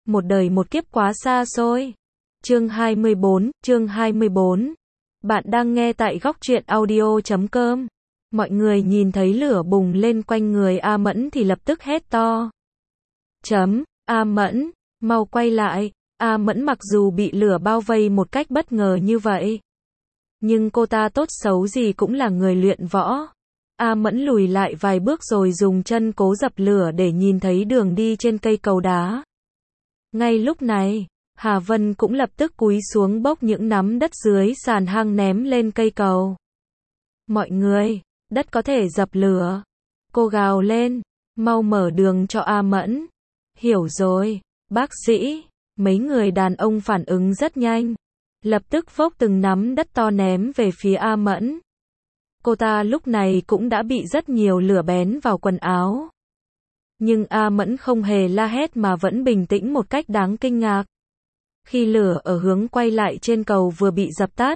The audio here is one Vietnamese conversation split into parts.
một đời một kiếp quá xa xôi. Chương 24. Bạn đang nghe tại góc truyện audio.com. Mọi người nhìn thấy lửa bùng lên quanh người A Mẫn thì lập tức hét to. A Mẫn, mau quay lại. A Mẫn mặc dù bị lửa bao vây một cách bất ngờ như vậy, nhưng cô ta tốt xấu gì cũng là người luyện võ. A Mẫn lùi lại vài bước rồi dùng chân cố dập lửa để nhìn thấy đường đi trên cây cầu đá. Ngay lúc này, Hà Vân cũng lập tức cúi xuống bốc những nắm đất dưới sàn hang ném lên cây cầu. Mọi người, đất có thể dập lửa. Cô gào lên, mau mở đường cho A Mẫn. Hiểu rồi, bác sĩ. Mấy người đàn ông phản ứng rất nhanh, lập tức vốc từng nắm đất to ném về phía A Mẫn. Cô ta lúc này cũng đã bị rất nhiều lửa bén vào quần áo. Nhưng A Mẫn không hề la hét mà vẫn bình tĩnh một cách đáng kinh ngạc. Khi lửa ở hướng quay lại trên cầu vừa bị dập tắt,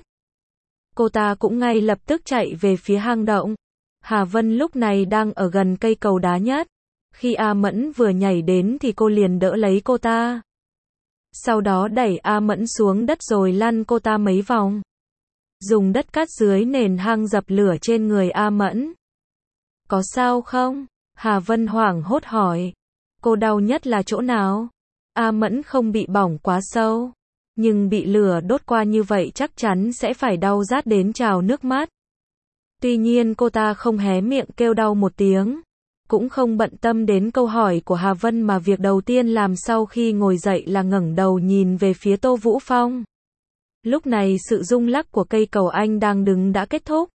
cô ta cũng ngay lập tức chạy về phía hang động. Hà Vân lúc này đang ở gần cây cầu đá nhất. Khi A Mẫn vừa nhảy đến thì cô liền đỡ lấy cô ta. Sau đó đẩy A Mẫn xuống đất rồi lăn cô ta mấy vòng. Dùng đất cát dưới nền hang dập lửa trên người A Mẫn. Có sao không? Hà Vân hoảng hốt hỏi. Cô đau nhất là chỗ nào? A Mẫn không bị bỏng quá sâu, nhưng bị lửa đốt qua như vậy chắc chắn sẽ phải đau rát đến trào nước mắt. Tuy nhiên cô ta không hé miệng kêu đau một tiếng, cũng không bận tâm đến câu hỏi của Hà Vân mà việc đầu tiên làm sau khi ngồi dậy là ngẩng đầu nhìn về phía Tô Vũ Phong. Lúc này sự rung lắc của cây cầu anh đang đứng đã kết thúc.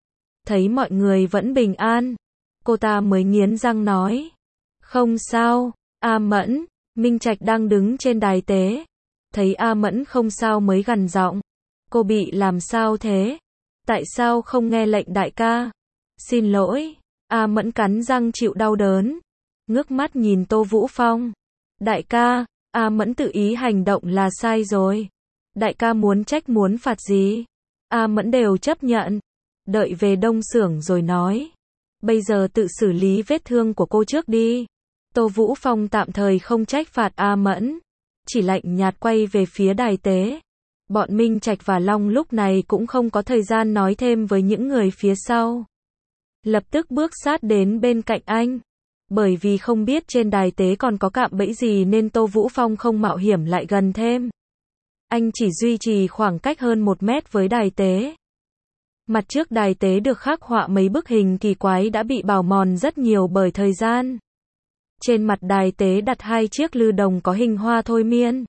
Thấy mọi người vẫn bình an, cô ta mới nghiến răng nói. Không sao, A Mẫn. Minh Trạch đang đứng trên đài tế. Thấy A Mẫn không sao mới gằn giọng. Cô bị làm sao thế? Tại sao không nghe lệnh đại ca? Xin lỗi. A Mẫn cắn răng chịu đau đớn, ngước mắt nhìn Tô Vũ Phong. Đại ca, A Mẫn tự ý hành động là sai rồi. Đại ca muốn trách muốn phạt gì, A Mẫn đều chấp nhận. Đợi về Đông xưởng rồi nói. Bây giờ tự xử lý vết thương của cô trước đi. Tô Vũ Phong tạm thời không trách phạt A Mẫn, chỉ lạnh nhạt quay về phía đài tế. Bọn Minh Trạch và Long lúc này cũng không có thời gian nói thêm với những người phía sau. Lập tức bước sát đến bên cạnh anh. Bởi vì không biết trên đài tế còn có cạm bẫy gì nên Tô Vũ Phong không mạo hiểm lại gần thêm. Anh chỉ duy trì khoảng cách hơn 1 mét với đài tế. Mặt trước đài tế được khắc họa mấy bức hình kỳ quái đã bị bào mòn rất nhiều bởi thời gian. Trên mặt đài tế đặt 2 chiếc lư đồng có hình hoa thôi miên.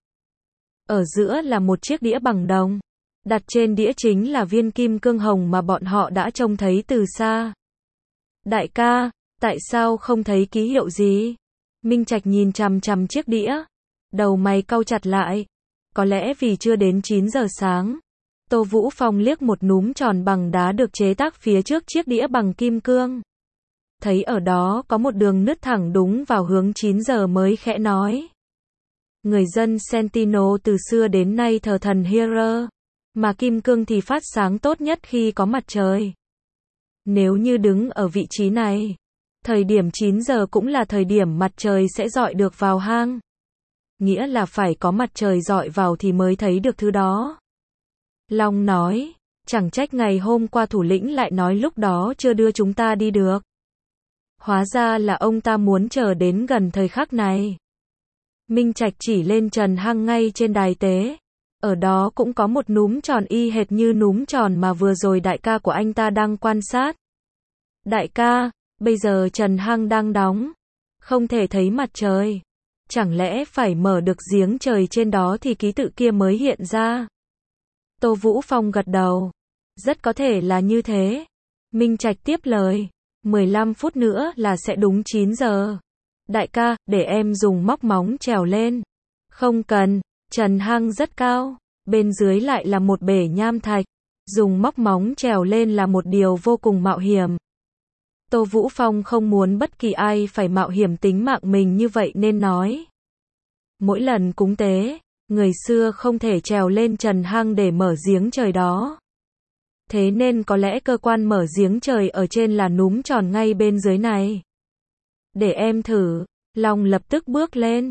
Ở giữa là một chiếc đĩa bằng đồng. Đặt trên đĩa chính là viên kim cương hồng mà bọn họ đã trông thấy từ xa. Đại ca, tại sao không thấy ký hiệu gì? Minh Trạch nhìn chằm chằm chiếc đĩa. Đầu mày cau chặt lại. Có lẽ vì chưa đến 9 giờ sáng. Tô Vũ Phong liếc một núm tròn bằng đá được chế tác phía trước chiếc đĩa bằng kim cương. Thấy ở đó có một đường nứt thẳng đúng vào hướng 9 giờ mới khẽ nói. Người dân Sentinel từ xưa đến nay thờ thần Hera, mà kim cương thì phát sáng tốt nhất khi có mặt trời. Nếu như đứng ở vị trí này, thời điểm 9 giờ cũng là thời điểm mặt trời sẽ rọi được vào hang. Nghĩa là phải có mặt trời rọi vào thì mới thấy được thứ đó. Long nói, chẳng trách ngày hôm qua thủ lĩnh lại nói lúc đó chưa đưa chúng ta đi được. Hóa ra là ông ta muốn chờ đến gần thời khắc này. Minh Trạch chỉ lên trần hang ngay trên đài tế. Ở đó cũng có một núm tròn y hệt như núm tròn mà vừa rồi đại ca của anh ta đang quan sát. Đại ca, bây giờ trần hang đang đóng, không thể thấy mặt trời. Chẳng lẽ phải mở được giếng trời trên đó thì ký tự kia mới hiện ra? Tô Vũ Phong gật đầu. Rất có thể là như thế. Minh Trạch tiếp lời. 15 phút nữa là sẽ đúng 9 giờ. Đại ca, để em dùng móc móng trèo lên. Không cần, trần hang rất cao. Bên dưới lại là một bể nham thạch. Dùng móc móng trèo lên là một điều vô cùng mạo hiểm. Tô Vũ Phong không muốn bất kỳ ai phải mạo hiểm tính mạng mình như vậy nên nói. Mỗi lần cúng tế, người xưa không thể trèo lên trần hang để mở giếng trời đó. Thế nên có lẽ cơ quan mở giếng trời ở trên là núm tròn ngay bên dưới này. Để em thử. Long lập tức bước lên.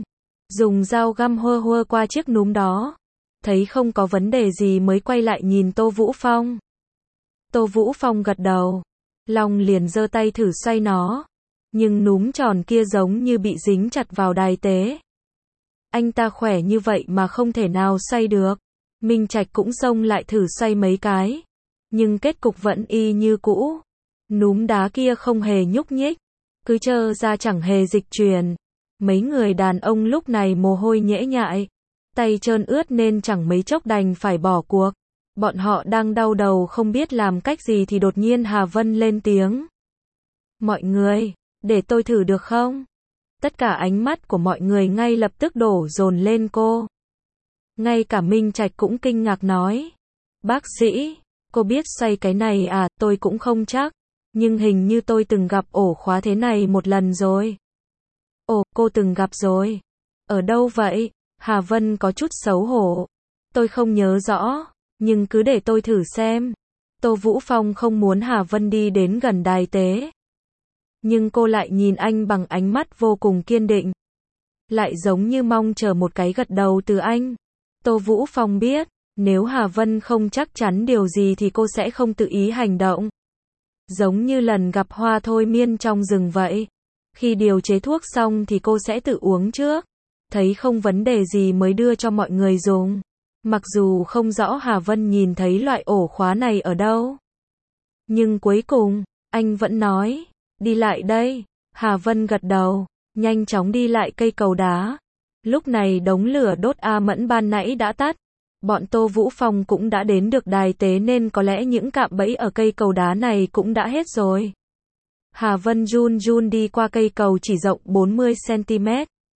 dùng dao găm hơ hơ qua chiếc núm đó. Thấy không có vấn đề gì mới quay lại nhìn Tô Vũ Phong. Tô Vũ Phong gật đầu. Long liền giơ tay thử xoay nó. Nhưng núm tròn kia giống như bị dính chặt vào đài tế. Anh ta khỏe như vậy mà không thể nào xoay được. Minh Trạch cũng xông lại thử xoay mấy cái. Nhưng kết cục vẫn y như cũ. Núm đá kia không hề nhúc nhích. Cứ trơ ra chẳng hề dịch chuyển. Mấy người đàn ông lúc này mồ hôi nhễ nhại. Tay trơn ướt nên chẳng mấy chốc đành phải bỏ cuộc. Bọn họ đang đau đầu không biết làm cách gì thì đột nhiên Hà Vân lên tiếng. Mọi người, để tôi thử được không? Tất cả ánh mắt của mọi người ngay lập tức đổ dồn lên cô. Ngay cả Minh Trạch cũng kinh ngạc nói. Bác sĩ, cô biết xoay cái này à? Tôi cũng không chắc. Nhưng hình như tôi từng gặp ổ khóa thế này một lần rồi. Ồ, cô từng gặp rồi. Ở đâu vậy? Hà Vân có chút xấu hổ. Tôi không nhớ rõ, nhưng cứ để tôi thử xem. Tô Vũ Phong không muốn Hà Vân đi đến gần đài tế. Nhưng cô lại nhìn anh bằng ánh mắt vô cùng kiên định. Lại giống như mong chờ một cái gật đầu từ anh. Tô Vũ Phong biết, nếu Hà Vân không chắc chắn điều gì thì cô sẽ không tự ý hành động. Giống như lần gặp Hoa thôi miên trong rừng vậy. Khi điều chế thuốc xong thì cô sẽ tự uống trước. Thấy không vấn đề gì mới đưa cho mọi người dùng. Mặc dù không rõ Hà Vân nhìn thấy loại ổ khóa này ở đâu. Nhưng cuối cùng, anh vẫn nói, đi lại đây. Hà Vân gật đầu, nhanh chóng đi lại cây cầu đá. Lúc này đống lửa đốt A Mẫn ban nãy đã tắt. Bọn Tô Vũ Phong cũng đã đến được đài tế nên có lẽ những cạm bẫy ở cây cầu đá này cũng đã hết rồi. Hà Vân run run đi qua cây cầu chỉ rộng 40 cm.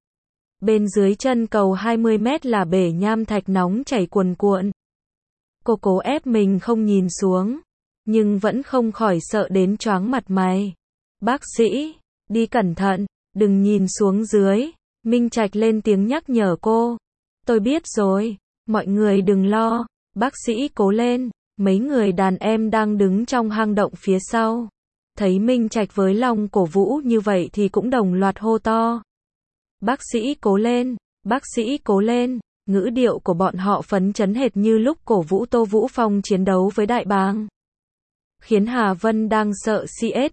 Bên dưới chân cầu 20 mét là bể nham thạch nóng chảy cuồn cuộn. Cô cố ép mình không nhìn xuống, nhưng vẫn không khỏi sợ đến choáng mặt mày. Bác sĩ, đi cẩn thận, đừng nhìn xuống dưới. Minh Trạch lên tiếng nhắc nhở cô. Tôi biết rồi, mọi người đừng lo, bác sĩ cố lên. Mấy người đàn em đang đứng trong hang động phía sau. Thấy Minh Trạch với Long cổ vũ như vậy thì cũng đồng loạt hô to. Bác sĩ cố lên, bác sĩ cố lên. Ngữ điệu của bọn họ phấn chấn hệt như lúc cổ vũ Tô Vũ Phong chiến đấu với Đại Bàng. Khiến Hà Vân đang sợ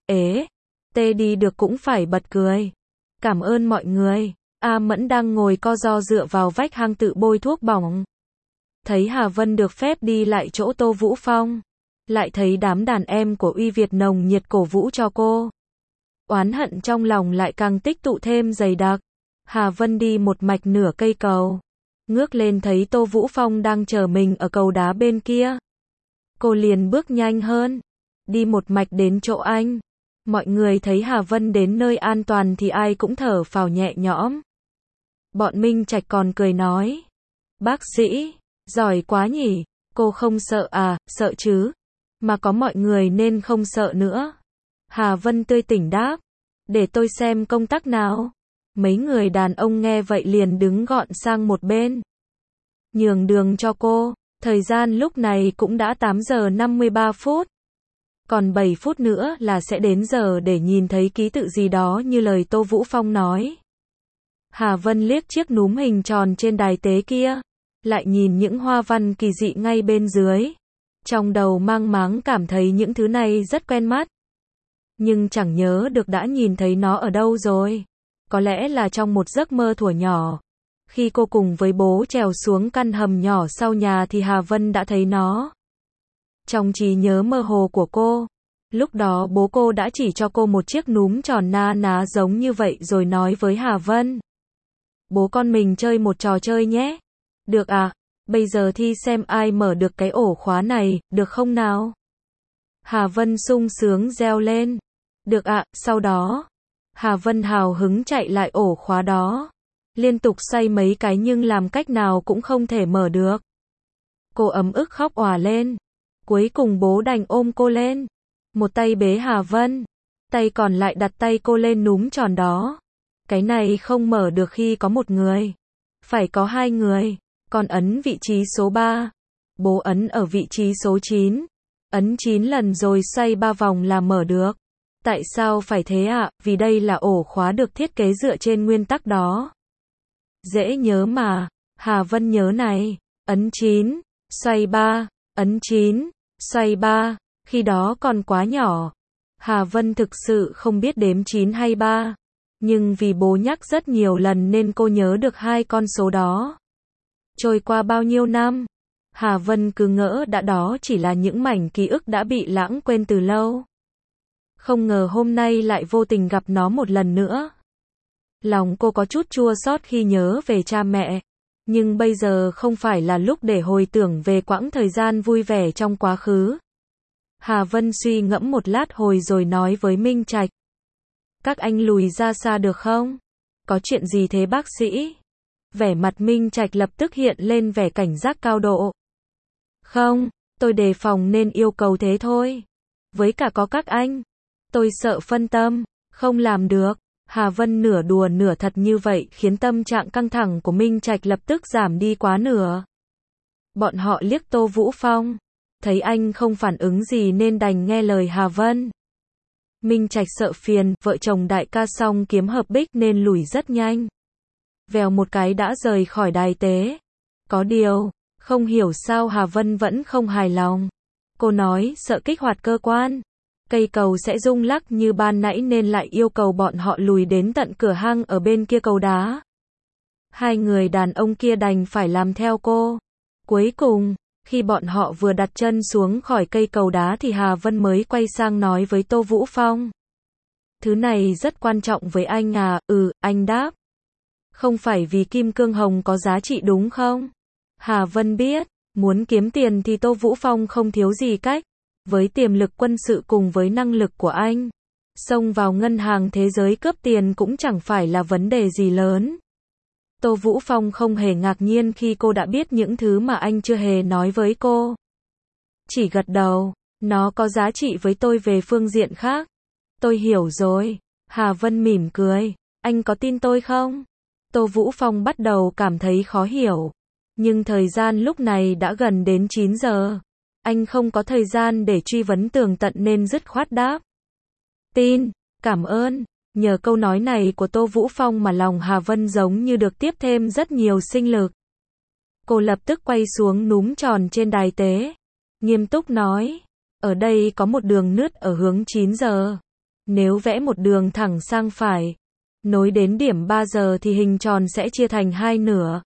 tê đi được cũng phải bật cười. Cảm ơn mọi người. A Mẫn đang ngồi co ro dựa vào vách hang tự bôi thuốc bỏng. Thấy Hà Vân được phép đi lại chỗ Tô Vũ Phong. Lại thấy đám đàn em của Uy Việt nồng nhiệt cổ vũ cho cô. Oán hận trong lòng lại càng tích tụ thêm dày đặc. Hà Vân đi một mạch nửa cây cầu. Ngước lên thấy Tô Vũ Phong đang chờ mình ở cầu đá bên kia. Cô liền bước nhanh hơn. Đi một mạch đến chỗ anh. Mọi người thấy Hà Vân đến nơi an toàn thì ai cũng thở phào nhẹ nhõm. Bọn Minh Trạch còn cười nói. Bác sĩ, giỏi quá nhỉ, cô không sợ à? Sợ chứ. Mà có mọi người nên không sợ nữa. Hà Vân tươi tỉnh đáp. Để tôi xem công tắc nào. Mấy người đàn ông nghe vậy liền đứng gọn sang một bên. Nhường đường cho cô. Thời gian lúc này cũng đã 8 giờ 53 phút. Còn 7 phút nữa là sẽ đến giờ để nhìn thấy ký tự gì đó như lời Tô Vũ Phong nói. Hà Vân liếc chiếc núm hình tròn trên đài tế kia. Lại nhìn những hoa văn kỳ dị ngay bên dưới. Trong đầu mang máng cảm thấy những thứ này rất quen mắt. Nhưng chẳng nhớ được đã nhìn thấy nó ở đâu rồi. Có lẽ là trong một giấc mơ thuở nhỏ. Khi cô cùng với bố trèo xuống căn hầm nhỏ sau nhà thì Hà Vân đã thấy nó. Trong trí nhớ mơ hồ của cô, lúc đó bố cô đã chỉ cho cô một chiếc núm tròn na ná giống như vậy rồi nói với Hà Vân. Bố con mình chơi một trò chơi nhé. Được à, bây giờ thi xem ai mở được cái ổ khóa này, được không nào? Hà Vân sung sướng reo lên. Được ạ, sau đó, Hà Vân hào hứng chạy lại ổ khóa đó. Liên tục xoay mấy cái nhưng làm cách nào cũng không thể mở được. Cô ấm ức khóc òa lên. Cuối cùng bố đành ôm cô lên. Một tay bế Hà Vân. Tay còn lại đặt tay cô lên núm tròn đó. Cái này không mở được khi có một người. Phải có hai người. Còn ấn vị trí số 3. Bố ấn ở vị trí số 9. Ấn 9 lần rồi xoay 3 vòng là mở được. Tại sao phải thế ạ? Vì đây là ổ khóa được thiết kế dựa trên nguyên tắc đó. Dễ nhớ mà. Hà Vân nhớ này. Ấn 9, xoay 3, ấn 9, xoay 3, khi đó còn quá nhỏ. Hà Vân thực sự không biết đếm 9 hay 3, nhưng vì bố nhắc rất nhiều lần nên cô nhớ được hai con số đó. Trôi qua bao nhiêu năm, Hà Vân cứ ngỡ đã đó chỉ là những mảnh ký ức đã bị lãng quên từ lâu. Không ngờ hôm nay lại vô tình gặp nó một lần nữa. Lòng cô có chút chua xót khi nhớ về cha mẹ, nhưng bây giờ không phải là lúc để hồi tưởng về quãng thời gian vui vẻ trong quá khứ. Hà Vân suy ngẫm một lát hồi rồi nói với Minh Trạch. Các anh lùi ra xa được không? Có chuyện gì thế bác sĩ? Vẻ mặt Minh Trạch lập tức hiện lên vẻ cảnh giác cao độ. Không, tôi đề phòng nên yêu cầu thế thôi. Với cả có các anh, tôi sợ phân tâm, không làm được. Hà Vân nửa đùa nửa thật như vậy khiến tâm trạng căng thẳng của Minh Trạch lập tức giảm đi quá nửa. Bọn họ liếc Tô Vũ Phong, thấy anh không phản ứng gì nên đành nghe lời Hà Vân. Minh Trạch sợ phiền, vợ chồng đại ca song kiếm hợp bích nên lùi rất nhanh. Vèo một cái đã rời khỏi đài tế. Có điều, không hiểu sao Hà Vân vẫn không hài lòng. Cô nói sợ kích hoạt cơ quan, cây cầu sẽ rung lắc như ban nãy nên lại yêu cầu bọn họ lùi đến tận cửa hang ở bên kia cầu đá. Hai người đàn ông kia đành phải làm theo cô. Cuối cùng, khi bọn họ vừa đặt chân xuống khỏi cây cầu đá thì Hà Vân mới quay sang nói với Tô Vũ Phong. Thứ này rất quan trọng với anh à? Anh đáp. Không phải vì kim cương hồng có giá trị đúng không? Hà Vân biết, muốn kiếm tiền thì Tô Vũ Phong không thiếu gì cách. Với tiềm lực quân sự cùng với năng lực của anh, xông vào ngân hàng thế giới cướp tiền cũng chẳng phải là vấn đề gì lớn. Tô Vũ Phong không hề ngạc nhiên khi cô đã biết những thứ mà anh chưa hề nói với cô. Chỉ gật đầu, nó có giá trị với tôi về phương diện khác. Tôi hiểu rồi. Hà Vân mỉm cười. Anh có tin tôi không? Tô Vũ Phong bắt đầu cảm thấy khó hiểu. Nhưng thời gian lúc này đã gần đến 9 giờ. Anh không có thời gian để truy vấn tường tận nên dứt khoát đáp. Tin, cảm ơn. Nhờ câu nói này của Tô Vũ Phong mà lòng Hà Vân giống như được tiếp thêm rất nhiều sinh lực. Cô lập tức quay xuống núm tròn trên đài tế. Nghiêm túc nói, ở đây có một đường nứt ở hướng 9 giờ. Nếu vẽ một đường thẳng sang phải, nối đến điểm 3 giờ thì hình tròn sẽ chia thành hai nửa.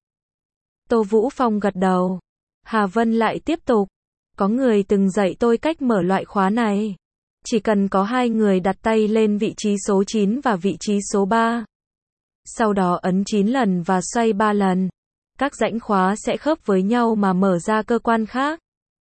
Tô Vũ Phong gật đầu. Hà Vân lại tiếp tục. Có người từng dạy tôi cách mở loại khóa này. Chỉ cần có hai người đặt tay lên vị trí số 9 và vị trí số 3. Sau đó ấn 9 lần và xoay 3 lần. Các rãnh khóa sẽ khớp với nhau mà mở ra cơ quan khác.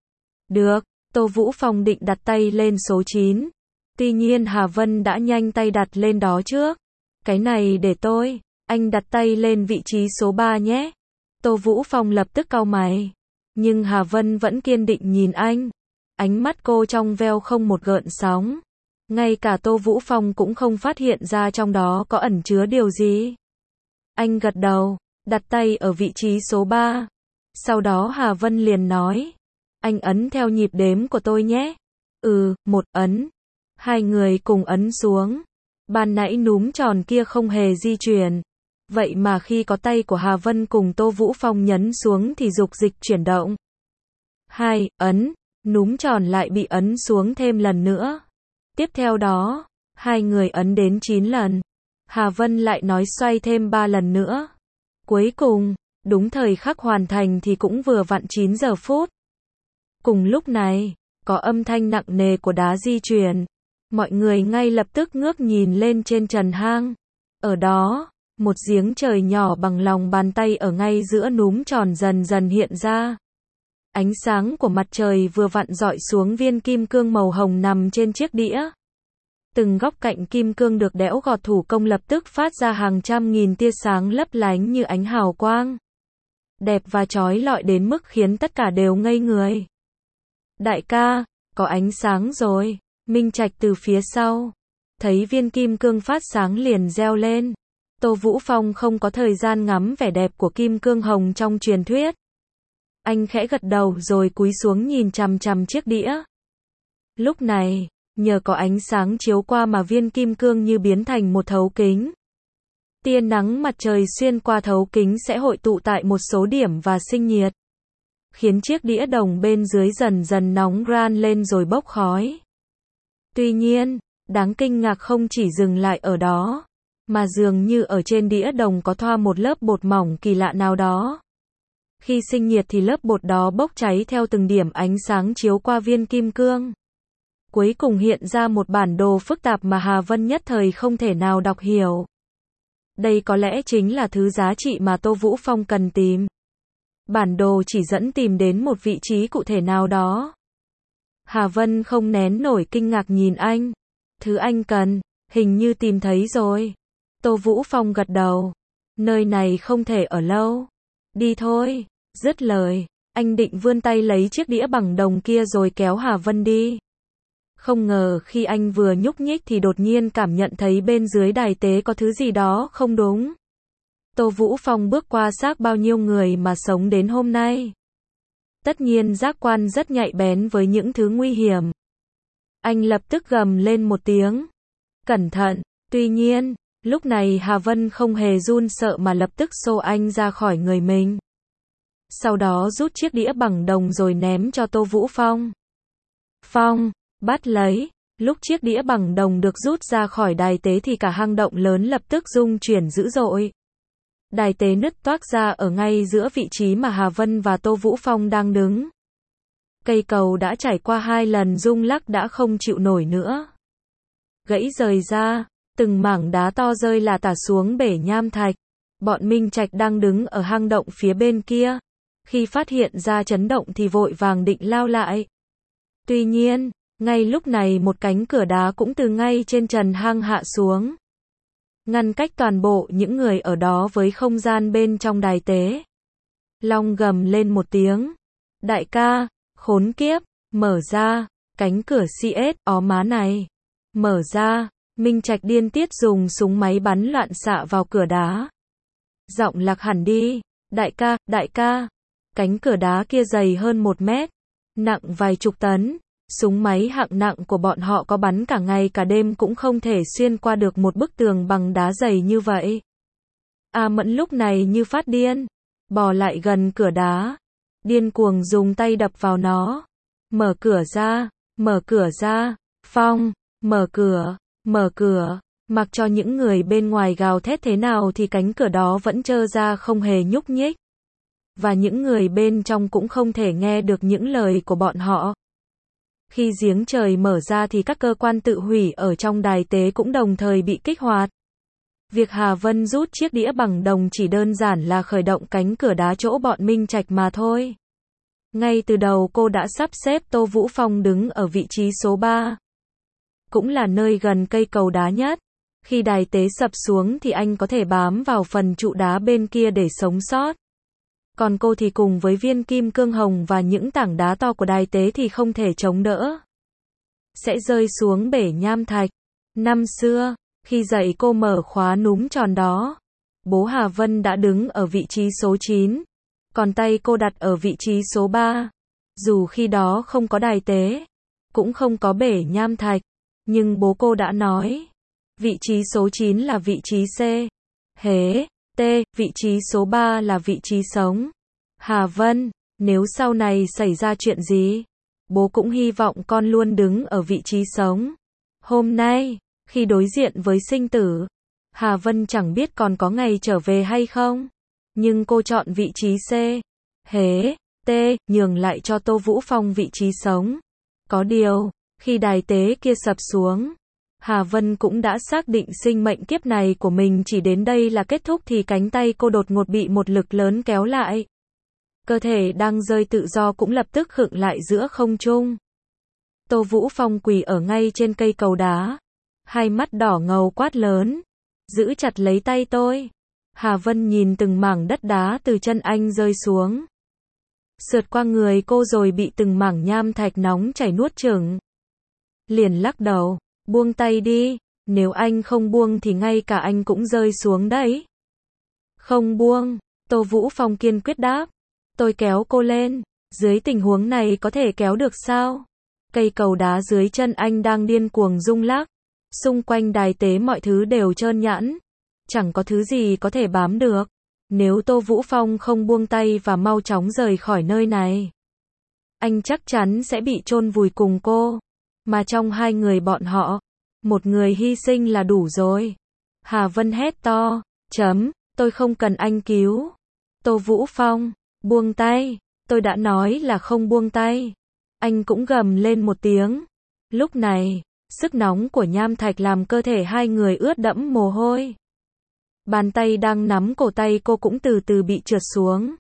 Được, Tô Vũ Phong định đặt tay lên số 9. Tuy nhiên Hà Vân đã nhanh tay đặt lên đó trước. Cái này để tôi, anh đặt tay lên vị trí số 3 nhé. Tô Vũ Phong lập tức cau mày. Nhưng Hà Vân vẫn kiên định nhìn anh. Ánh mắt cô trong veo không một gợn sóng. Ngay cả Tô Vũ Phong cũng không phát hiện ra trong đó có ẩn chứa điều gì. Anh gật đầu, đặt tay ở vị trí số 3. Sau đó Hà Vân liền nói. Anh ấn theo nhịp đếm của tôi nhé. Một ấn. Hai người cùng ấn xuống. Ban nãy núm tròn kia không hề di chuyển. Vậy mà khi có tay của Hà Vân cùng Tô Vũ Phong nhấn xuống thì dục dịch chuyển động. 2 ấn. Núm tròn lại bị ấn xuống thêm lần nữa. Tiếp theo đó, hai người ấn đến 9 lần. Hà Vân lại nói xoay thêm 3 lần nữa. Cuối cùng, đúng thời khắc hoàn thành thì cũng vừa vặn 9 giờ phút. Cùng lúc này, có âm thanh nặng nề của đá di chuyển. Mọi người ngay lập tức ngước nhìn lên trên trần hang. Ở đó, một giếng trời nhỏ bằng lòng bàn tay ở ngay giữa núm tròn dần dần hiện ra. Ánh sáng của mặt trời vừa vặn rọi xuống viên kim cương màu hồng nằm trên chiếc đĩa. Từng góc cạnh kim cương được đẽo gọt thủ công lập tức phát ra hàng trăm nghìn tia sáng lấp lánh như ánh hào quang. Đẹp và chói lọi đến mức khiến tất cả đều ngây người. Đại ca, có ánh sáng rồi. Minh Trạch từ phía sau. Thấy viên kim cương phát sáng liền reo lên. Tô Vũ Phong không có thời gian ngắm vẻ đẹp của kim cương hồng trong truyền thuyết. Anh khẽ gật đầu rồi cúi xuống nhìn chằm chằm chiếc đĩa. Lúc này, nhờ có ánh sáng chiếu qua mà viên kim cương như biến thành một thấu kính. Tia nắng mặt trời xuyên qua thấu kính sẽ hội tụ tại một số điểm và sinh nhiệt, khiến chiếc đĩa đồng bên dưới dần dần nóng ran lên rồi bốc khói. Tuy nhiên, đáng kinh ngạc không chỉ dừng lại ở đó, mà dường như ở trên đĩa đồng có thoa một lớp bột mỏng kỳ lạ nào đó. Khi sinh nhiệt thì lớp bột đó bốc cháy theo từng điểm ánh sáng chiếu qua viên kim cương. Cuối cùng hiện ra một bản đồ phức tạp mà Hà Vân nhất thời không thể nào đọc hiểu. Đây có lẽ chính là thứ giá trị mà Tô Vũ Phong cần tìm. Bản đồ chỉ dẫn tìm đến một vị trí cụ thể nào đó. Hà Vân không nén nổi kinh ngạc nhìn anh. Thứ anh cần, hình như tìm thấy rồi. Tô Vũ Phong gật đầu. Nơi này không thể ở lâu. Đi thôi. Dứt lời, anh định vươn tay lấy chiếc đĩa bằng đồng kia rồi kéo Hà Vân đi. Không ngờ khi anh vừa nhúc nhích thì đột nhiên cảm nhận thấy bên dưới đài tế có thứ gì đó không đúng. Tô Vũ Phong bước qua xác bao nhiêu người mà sống đến hôm nay. Tất nhiên giác quan rất nhạy bén với những thứ nguy hiểm. Anh lập tức gầm lên một tiếng. Cẩn thận! Tuy nhiên, lúc này Hà Vân không hề run sợ mà lập tức xô anh ra khỏi người mình. Sau đó rút chiếc đĩa bằng đồng rồi ném cho Tô Vũ Phong. Phong, bắt lấy. Lúc chiếc đĩa bằng đồng được rút ra khỏi đài tế thì cả hang động lớn lập tức rung chuyển dữ dội. Đài tế nứt toác ra ở ngay giữa vị trí mà Hà Vân và Tô Vũ Phong đang đứng. Cây cầu đã trải qua 2 lần rung lắc đã không chịu nổi nữa. Gãy rời ra, từng mảng đá to rơi là tả xuống bể nham thạch. Bọn Minh Trạch đang đứng ở hang động phía bên kia. Khi phát hiện ra chấn động thì vội vàng định lao lại. Tuy nhiên, ngay lúc này một cánh cửa đá cũng từ ngay trên trần hang hạ xuống. Ngăn cách toàn bộ những người ở đó với không gian bên trong đài tế. Long gầm lên một tiếng. Đại ca, khốn kiếp, mở ra, cánh cửa CS, ó má này. Mở ra, Minh Trạch điên tiết dùng súng máy bắn loạn xạ vào cửa đá. Giọng lạc hẳn đi, đại ca, cánh cửa đá kia dày hơn 1 mét, nặng vài chục tấn. Súng máy hạng nặng của bọn họ có bắn cả ngày cả đêm cũng không thể xuyên qua được một bức tường bằng đá dày như vậy. A Mẫn lúc này như phát điên, bò lại gần cửa đá, điên cuồng dùng tay đập vào nó. Mở cửa ra, Phong, mở cửa, mặc cho những người bên ngoài gào thét thế nào thì cánh cửa đó vẫn trơ ra không hề nhúc nhích. Và những người bên trong cũng không thể nghe được những lời của bọn họ. Khi giếng trời mở ra thì các cơ quan tự hủy ở trong đài tế cũng đồng thời bị kích hoạt. Việc Hà Vân rút chiếc đĩa bằng đồng chỉ đơn giản là khởi động cánh cửa đá chỗ bọn Minh Trạch mà thôi. Ngay từ đầu cô đã sắp xếp Tô Vũ Phong đứng ở vị trí số 3. Cũng là nơi gần cây cầu đá nhất. Khi đài tế sập xuống thì anh có thể bám vào phần trụ đá bên kia để sống sót. Còn cô thì cùng với viên kim cương hồng và những tảng đá to của đài tế thì không thể chống đỡ. Sẽ rơi xuống bể nham thạch. Năm xưa, khi dạy cô mở khóa núm tròn đó, bố Hà Vân đã đứng ở vị trí số 9, còn tay cô đặt ở vị trí số 3. Dù khi đó không có đài tế, cũng không có bể nham thạch, nhưng bố cô đã nói, vị trí số 9 là vị trí C. Hế. T, vị trí số 3 là vị trí sống. Hà Vân, nếu sau này xảy ra chuyện gì, bố cũng hy vọng con luôn đứng ở vị trí sống. Hôm nay, khi đối diện với sinh tử, Hà Vân chẳng biết còn có ngày trở về hay không. Nhưng cô chọn vị trí C. Hế, T, nhường lại cho Tô Vũ Phong vị trí sống. Có điều, khi đài tế kia sập xuống, Hà Vân cũng đã xác định sinh mệnh kiếp này của mình chỉ đến đây là kết thúc thì cánh tay cô đột ngột bị một lực lớn kéo lại. Cơ thể đang rơi tự do cũng lập tức khựng lại giữa không trung. Tô Vũ Phong quỳ ở ngay trên cây cầu đá. Hai mắt đỏ ngầu quát lớn. Giữ chặt lấy tay tôi. Hà Vân nhìn từng mảng đất đá từ chân anh rơi xuống. Sượt qua người cô rồi bị từng mảng nham thạch nóng chảy nuốt chửng. Liền lắc đầu. Buông tay đi, nếu anh không buông thì ngay cả anh cũng rơi xuống đấy. Không buông, Tô Vũ Phong kiên quyết đáp. Tôi kéo cô lên, dưới tình huống này có thể kéo được sao? Cây cầu đá dưới chân anh đang điên cuồng rung lắc. Xung quanh đài tế mọi thứ đều trơn nhẵn. chẳng có thứ gì có thể bám được. Nếu Tô Vũ Phong không buông tay và mau chóng rời khỏi nơi này, anh chắc chắn sẽ bị chôn vùi cùng cô. Mà trong hai người bọn họ, một người hy sinh là đủ rồi. Hà Vân hét to, tôi không cần anh cứu. Tô Vũ Phong, buông tay, tôi đã nói là không buông tay. Anh cũng gầm lên một tiếng. Lúc này, sức nóng của nham thạch làm cơ thể hai người ướt đẫm mồ hôi. Bàn tay đang nắm cổ tay cô cũng từ từ bị trượt xuống.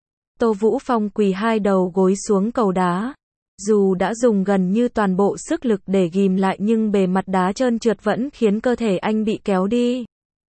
Tô Vũ Phong quỳ hai đầu gối xuống cầu đá. Dù đã dùng gần như toàn bộ sức lực để ghim lại nhưng bề mặt đá trơn trượt vẫn khiến cơ thể anh bị kéo đi.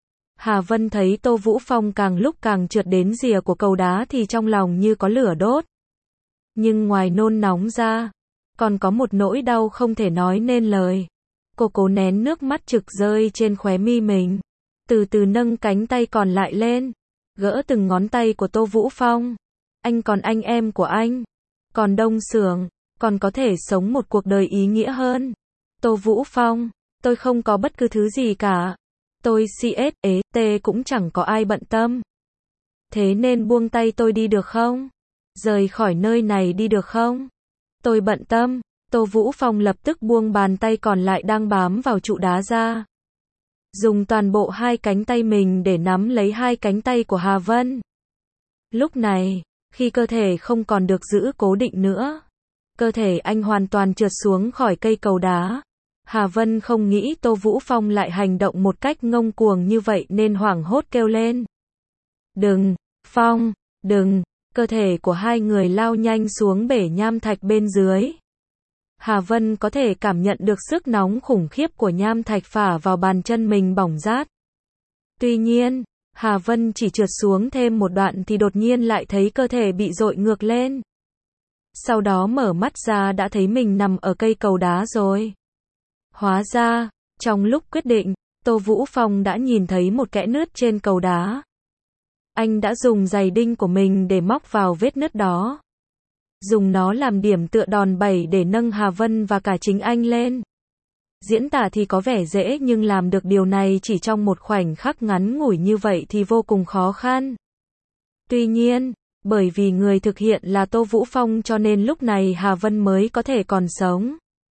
Hà Vân thấy Tô Vũ Phong càng lúc càng trượt đến rìa của cầu đá thì trong lòng như có lửa đốt. Nhưng ngoài nôn nóng ra, còn có một nỗi đau không thể nói nên lời. Cô cố nén nước mắt trực rơi trên khóe mi mình. Từ từ nâng cánh tay còn lại lên. Gỡ từng ngón tay của Tô Vũ Phong. Anh còn anh em của anh. Còn Đông Sưởng. Còn có thể sống một cuộc đời ý nghĩa hơn. Tô Vũ Phong. Tôi không có bất cứ thứ gì cả. Tôi CSET cũng chẳng có ai bận tâm. Thế nên buông tay tôi đi được không? Rời khỏi nơi này đi được không? Tôi bận tâm. Tô Vũ Phong lập tức buông bàn tay còn lại đang bám vào trụ đá ra. Dùng toàn bộ hai cánh tay mình để nắm lấy hai cánh tay của Hà Vân. Lúc này, khi cơ thể không còn được giữ cố định nữa, cơ thể anh hoàn toàn trượt xuống khỏi cây cầu đá. Hà Vân không nghĩ Tô Vũ Phong lại hành động một cách ngông cuồng như vậy nên hoảng hốt kêu lên. Đừng, Phong, đừng, cơ thể của hai người lao nhanh xuống bể nham thạch bên dưới. Hà Vân có thể cảm nhận được sức nóng khủng khiếp của nham thạch phả vào bàn chân mình bỏng rát. Tuy nhiên, Hà Vân chỉ trượt xuống thêm một đoạn thì đột nhiên lại thấy cơ thể bị dội ngược lên. Sau đó mở mắt ra đã thấy mình nằm ở cây cầu đá rồi. Hóa ra, trong lúc quyết định, Tô Vũ Phong đã nhìn thấy một kẽ nứt trên cầu đá. Anh đã dùng giày đinh của mình để móc vào vết nứt đó. Dùng nó làm điểm tựa đòn bẩy để nâng Hà Vân và cả chính anh lên. Diễn tả thì có vẻ dễ nhưng làm được điều này chỉ trong một khoảnh khắc ngắn ngủi như vậy thì vô cùng khó khăn. Tuy nhiên, bởi vì người thực hiện là Tô Vũ Phong cho nên lúc này Hà Vân mới có thể còn sống.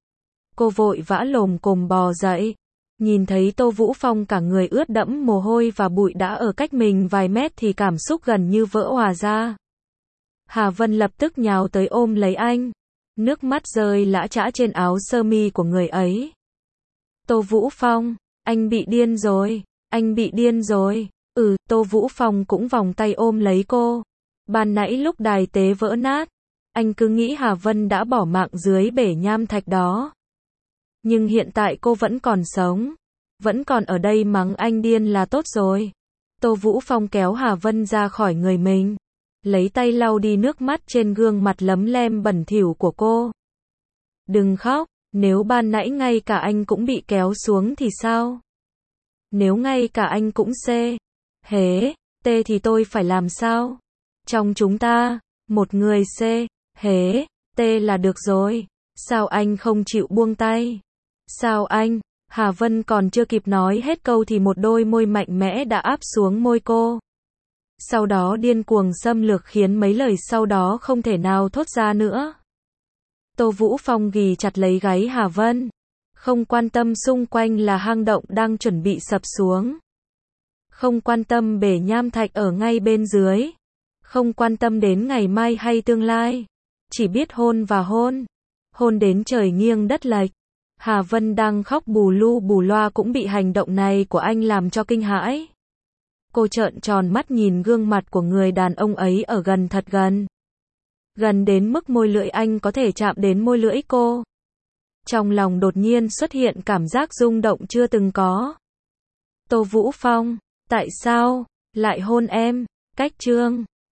Cô vội vã lồm cồm bò dậy. Nhìn thấy Tô Vũ Phong cả người ướt đẫm mồ hôi và bụi đã ở cách mình vài mét thì cảm xúc gần như vỡ òa ra. Hà Vân lập tức nhào tới ôm lấy anh. Nước mắt rơi lã chã trên áo sơ mi của người ấy. Tô Vũ Phong, anh bị điên rồi, anh bị điên rồi. Tô Vũ Phong cũng vòng tay ôm lấy cô. Ban nãy lúc đài tế vỡ nát, anh cứ nghĩ Hà Vân đã bỏ mạng dưới bể nham thạch đó. Nhưng hiện tại cô vẫn còn sống, vẫn còn ở đây mắng anh điên là tốt rồi. Tô Vũ Phong kéo Hà Vân ra khỏi người mình, lấy tay lau đi nước mắt trên gương mặt lấm lem bẩn thỉu của cô. Đừng khóc, nếu ban nãy ngay cả anh cũng bị kéo xuống thì sao? Nếu ngay cả anh cũng thì tôi phải làm sao? Trong chúng ta, một người là được rồi. Sao anh không chịu buông tay? Sao anh? Hà Vân còn chưa kịp nói hết câu thì một đôi môi mạnh mẽ đã áp xuống môi cô. Sau đó điên cuồng xâm lược khiến mấy lời sau đó không thể nào thốt ra nữa. Tô Vũ Phong ghì chặt lấy gáy Hà Vân, không quan tâm xung quanh là hang động đang chuẩn bị sập xuống. Không quan tâm bể nham thạch ở ngay bên dưới. Không quan tâm đến ngày mai hay tương lai. Chỉ biết hôn và hôn. Hôn đến trời nghiêng đất lệch. Hà Vân đang khóc bù lu bù loa cũng bị hành động này của anh làm cho kinh hãi. Cô trợn tròn mắt nhìn gương mặt của người đàn ông ấy ở gần thật gần. Gần đến mức môi lưỡi anh có thể chạm đến môi lưỡi cô. Trong lòng đột nhiên xuất hiện cảm giác rung động chưa từng có. Tô Vũ Phong, tại sao lại hôn em? Cách chương